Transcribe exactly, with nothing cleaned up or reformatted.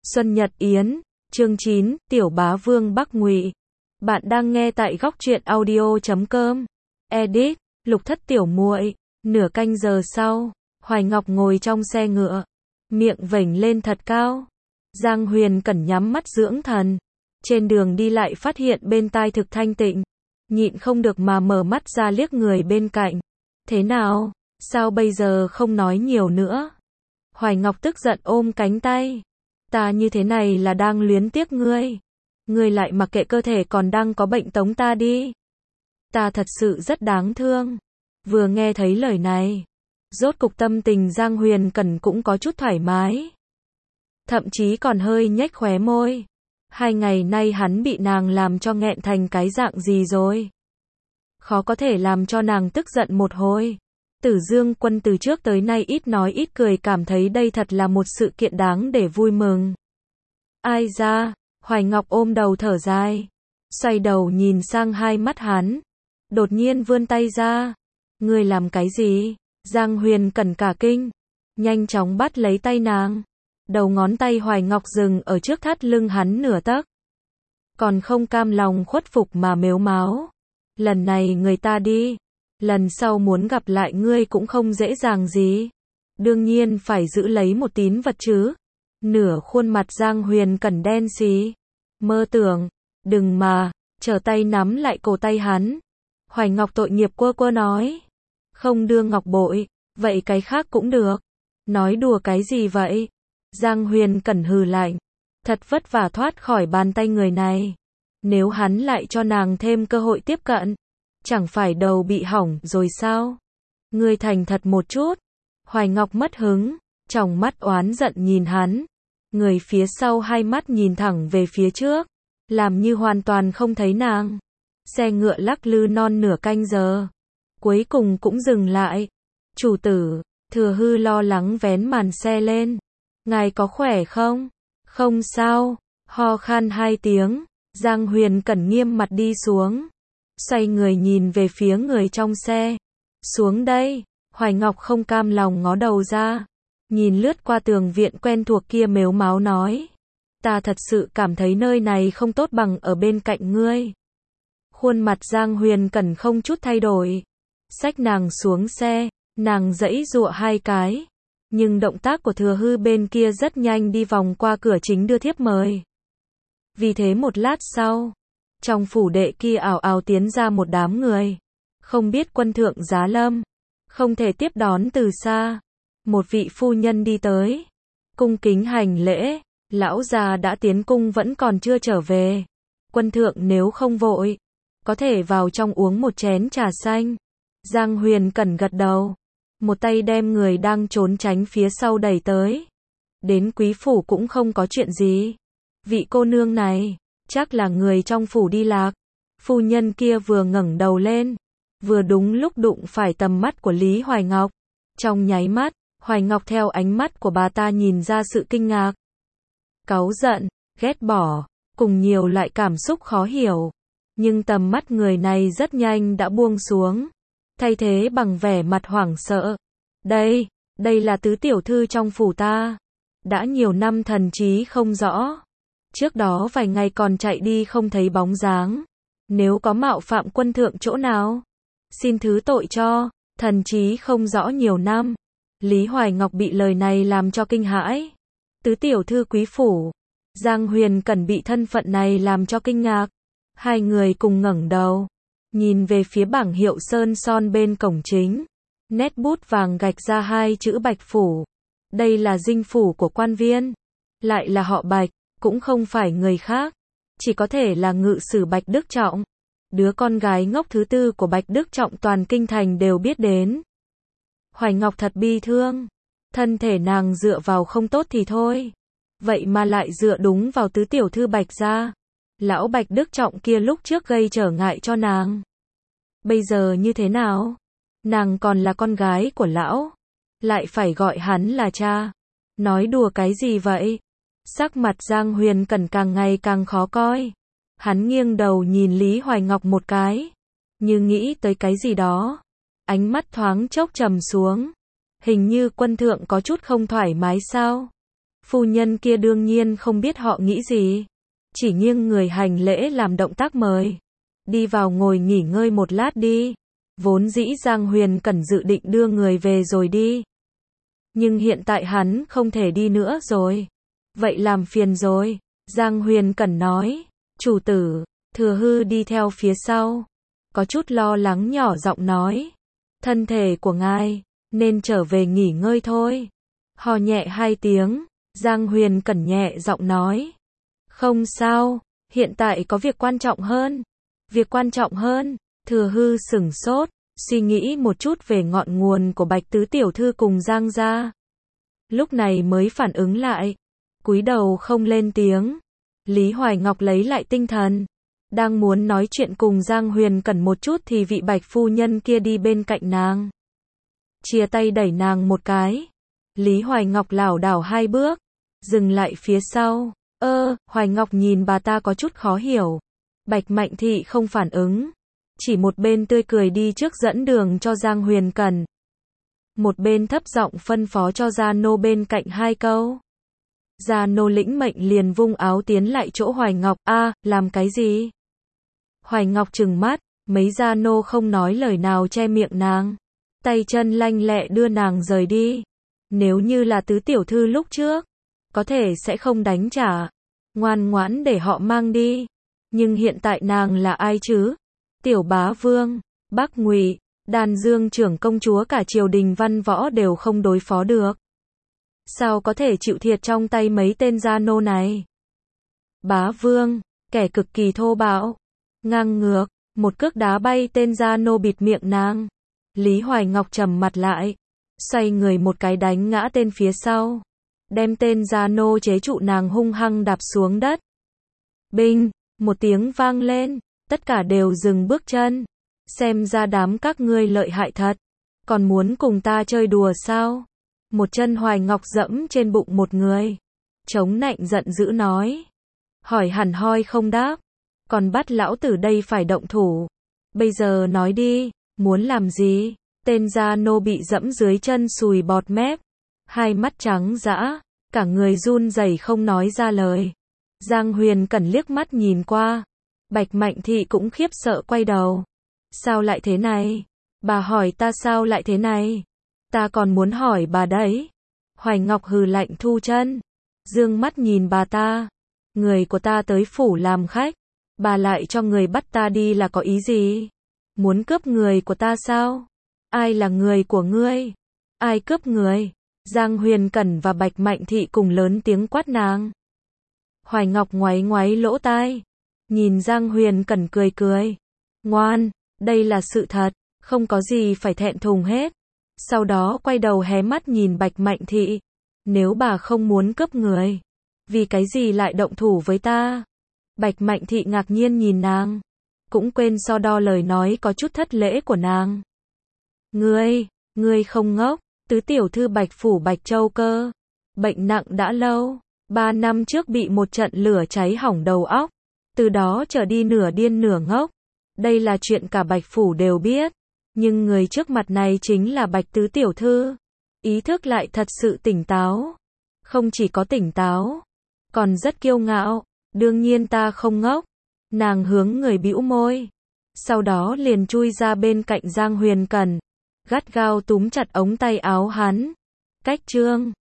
Xuân Nhật Yến, chương chín, Tiểu Bá Vương Bắc Ngụy. Bạn đang nghe tại góc truyện audio chấm com. Edit, Lục Thất tiểu muội. Nửa canh giờ sau, Hoài Ngọc ngồi trong xe ngựa, miệng vểnh lên thật cao. Giang Huyền Cẩn nhắm mắt dưỡng thần. Trên đường đi lại phát hiện bên tai thực thanh tịnh, nhịn không được mà mở mắt ra liếc người bên cạnh. Thế nào? Sao bây giờ không nói nhiều nữa? Hoài Ngọc tức giận ôm cánh tay. Ta như thế này là đang luyến tiếc ngươi. Ngươi lại mặc kệ cơ thể còn đang có bệnh tống ta đi. Ta thật sự rất đáng thương. Vừa nghe thấy lời này, rốt cục tâm tình Giang Huyền Cẩn cũng có chút thoải mái. Thậm chí còn hơi nhếch khóe môi. Hai ngày nay hắn bị nàng làm cho nghẹn thành cái dạng gì rồi? Khó có thể làm cho nàng tức giận một hồi. Tử Dương Quân từ trước tới nay ít nói ít cười, cảm thấy đây thật là một sự kiện đáng để vui mừng. Ai ra? Hoài Ngọc ôm đầu thở dài, xoay đầu nhìn sang hai mắt hắn, đột nhiên vươn tay ra. Ngươi làm cái gì? Giang Huyền Cẩn cả kinh, nhanh chóng bắt lấy tay nàng. Đầu ngón tay Hoài Ngọc dừng ở trước thắt lưng hắn nửa tấc. Còn không cam lòng khuất phục mà mếu máo. Lần này người ta đi, lần sau muốn gặp lại ngươi cũng không dễ dàng gì. Đương nhiên phải giữ lấy một tín vật chứ. Nửa khuôn mặt Giang Huyền Cẩn đen xì. Mơ tưởng, đừng mà, trở tay nắm lại cổ tay hắn. Hoài Ngọc tội nghiệp quơ quơ nói. Không đưa ngọc bội, vậy cái khác cũng được. Nói đùa cái gì vậy? Giang Huyền Cẩn hừ lạnh. Thật vất vả thoát khỏi bàn tay người này. Nếu hắn lại cho nàng thêm cơ hội tiếp cận, chẳng phải đầu bị hỏng rồi sao? Ngươi thành thật một chút. Hoài Ngọc mất hứng, trong mắt oán giận nhìn hắn. Người phía sau hai mắt nhìn thẳng về phía trước, làm như hoàn toàn không thấy nàng. Xe ngựa lắc lư non nửa canh giờ, cuối cùng cũng dừng lại. Chủ tử, Thừa Hư lo lắng vén màn xe lên. Ngài có khỏe không? Không sao. Ho khan hai tiếng, Giang Huyền Cẩn nghiêm mặt đi xuống, xoay người nhìn về phía người trong xe. Xuống đây. Hoài Ngọc không cam lòng ngó đầu ra, nhìn lướt qua tường viện quen thuộc kia mếu máo nói. Ta thật sự cảm thấy nơi này không tốt bằng ở bên cạnh ngươi. Khuôn mặt Giang Huyền Cẩn không chút thay đổi. Xách nàng xuống xe, nàng giãy giụa hai cái. Nhưng động tác của Thừa Hư bên kia rất nhanh đi vòng qua cửa chính đưa thiếp mời. Vì thế một lát sau, trong phủ đệ kia ảo ảo tiến ra một đám người. Không biết quân thượng giá lâm, không thể tiếp đón từ xa. Một vị phu nhân đi tới, cung kính hành lễ. Lão già đã tiến cung vẫn còn chưa trở về. Quân thượng nếu không vội, có thể vào trong uống một chén trà xanh. Giang Huyền Cẩn gật đầu, một tay đem người đang trốn tránh phía sau đẩy tới. Đến quý phủ cũng không có chuyện gì. Vị cô nương này, chắc là người trong phủ đi lạc. Phu nhân kia vừa ngẩng đầu lên, vừa đúng lúc đụng phải tầm mắt của Lý Hoài Ngọc. Trong nháy mắt, Hoài Ngọc theo ánh mắt của bà ta nhìn ra sự kinh ngạc, cáu giận, ghét bỏ, cùng nhiều loại cảm xúc khó hiểu. Nhưng tầm mắt người này rất nhanh đã buông xuống, thay thế bằng vẻ mặt hoảng sợ. Đây, đây là tứ tiểu thư trong phủ ta. Đã nhiều năm thần trí không rõ. Trước đó vài ngày còn chạy đi không thấy bóng dáng. Nếu có mạo phạm quân thượng chỗ nào, xin thứ tội cho. Thần trí không rõ nhiều năm. Lý Hoài Ngọc bị lời này làm cho kinh hãi. Tứ tiểu thư quý phủ. Giang Huyền Cẩn bị thân phận này làm cho kinh ngạc. Hai người cùng ngẩng đầu, nhìn về phía bảng hiệu sơn son bên cổng chính. Nét bút vàng gạch ra hai chữ Bạch phủ. Đây là dinh phủ của quan viên. Lại là họ Bạch, cũng không phải người khác. Chỉ có thể là ngự sử Bạch Đức Trọng. Đứa con gái ngốc thứ tư của Bạch Đức Trọng toàn kinh thành đều biết đến. Hoài Ngọc thật bi thương. Thân thể nàng dựa vào không tốt thì thôi, vậy mà lại dựa đúng vào tứ tiểu thư Bạch gia. Lão Bạch Đức Trọng kia lúc trước gây trở ngại cho nàng. Bây giờ như thế nào? Nàng còn là con gái của lão, lại phải gọi hắn là cha. Nói đùa cái gì vậy? Sắc mặt Giang Huyền Cẩn càng ngày càng khó coi. Hắn nghiêng đầu nhìn Lý Hoài Ngọc một cái, như nghĩ tới cái gì đó. Ánh mắt thoáng chốc trầm xuống. Hình như quân thượng có chút không thoải mái sao? Phu nhân kia đương nhiên không biết họ nghĩ gì, chỉ nghiêng người hành lễ làm động tác mời. Đi vào ngồi nghỉ ngơi một lát đi. Vốn dĩ Giang Huyền Cẩn dự định đưa người về rồi đi. Nhưng hiện tại hắn không thể đi nữa rồi. Vậy làm phiền rồi. Giang Huyền Cẩn nói. Chủ tử, Thừa Hư đi theo phía sau. Có chút lo lắng nhỏ giọng nói. Thân thể của ngài, nên trở về nghỉ ngơi thôi. Hò nhẹ hai tiếng, Giang Huyền Cẩn nhẹ giọng nói. Không sao, hiện tại có việc quan trọng hơn. Việc quan trọng hơn, Thừa Hư sửng sốt, suy nghĩ một chút về ngọn nguồn của Bạch Tứ Tiểu Thư cùng Giang gia. Lúc này mới phản ứng lại, cúi đầu không lên tiếng. Lý Hoài Ngọc lấy lại tinh thần, đang muốn nói chuyện cùng Giang Huyền Cẩn một chút thì vị Bạch phu nhân kia đi bên cạnh nàng. Chia tay đẩy nàng một cái. Lý Hoài Ngọc lảo đảo hai bước, dừng lại phía sau. Ơ, Hoài Ngọc nhìn bà ta có chút khó hiểu. Bạch Mạnh Thị không phản ứng, chỉ một bên tươi cười đi trước dẫn đường cho Giang Huyền Cẩn. Một bên thấp giọng phân phó cho Gia Nô bên cạnh hai câu. Gia Nô lĩnh mệnh liền vung áo tiến lại chỗ Hoài Ngọc. A, làm cái gì? Hoài Ngọc trừng mắt, mấy Gia Nô không nói lời nào che miệng nàng. Tay chân lanh lẹ đưa nàng rời đi. Nếu như là tứ tiểu thư lúc trước, có thể sẽ không đánh trả, ngoan ngoãn để họ mang đi. Nhưng hiện tại nàng là ai chứ? Tiểu bá vương, Bắc Ngụy, Đan Dương trưởng công chúa cả triều đình văn võ đều không đối phó được. Sao có thể chịu thiệt trong tay mấy tên gia nô này? Bá vương, kẻ cực kỳ thô bạo, ngang ngược, một cước đá bay tên gia nô bịt miệng nàng. Lý Hoài Ngọc trầm mặt lại, xoay người một cái đánh ngã tên phía sau, đem tên gia nô chế trụ nàng hung hăng đạp xuống đất. Binh, một tiếng vang lên, tất cả đều dừng bước chân. Xem ra đám các ngươi lợi hại thật, còn muốn cùng ta chơi đùa sao? Một chân Hoài Ngọc dẫm trên bụng một người, chống nạnh giận dữ nói. Hỏi hẳn hoi không đáp, còn bắt lão tử đây phải động thủ. Bây giờ nói đi, muốn làm gì? Tên gia nô bị dẫm dưới chân sùi bọt mép, hai mắt trắng dã, cả người run rẩy không nói ra lời. Giang Huyền Cẩn liếc mắt nhìn qua, Bạch Mạnh Thị cũng khiếp sợ quay đầu. Sao lại thế này? Bà hỏi ta sao lại thế này? Ta còn muốn hỏi bà đấy. Hoài Ngọc hừ lạnh thu chân, dương mắt nhìn bà ta. Người của ta tới phủ làm khách, bà lại cho người bắt ta đi là có ý gì? Muốn cướp người của ta sao? Ai là người của ngươi? Ai cướp người? Giang Huyền Cẩn và Bạch Mạnh Thị cùng lớn tiếng quát nàng. Hoài Ngọc ngoáy ngoáy lỗ tai, nhìn Giang Huyền Cẩn cười cười. Ngoan, đây là sự thật, không có gì phải thẹn thùng hết. Sau đó quay đầu hé mắt nhìn Bạch Mạnh Thị. Nếu bà không muốn cướp người, vì cái gì lại động thủ với ta? Bạch Mạnh Thị ngạc nhiên nhìn nàng, cũng quên so đo lời nói có chút thất lễ của nàng. Ngươi, ngươi không ngốc, tứ tiểu thư Bạch phủ Bạch Châu cơ. Bệnh nặng đã lâu, ba năm trước bị một trận lửa cháy hỏng đầu óc. Từ đó trở đi nửa điên nửa ngốc. Đây là chuyện cả Bạch phủ đều biết. Nhưng người trước mặt này chính là Bạch tứ tiểu thư. Ý thức lại thật sự tỉnh táo. Không chỉ có tỉnh táo, còn rất kiêu ngạo. Đương nhiên ta không ngốc. Nàng hướng người bĩu môi, sau đó liền chui ra bên cạnh Giang Huyền Cẩn, gắt gao túm chặt ống tay áo hắn. Cách trương,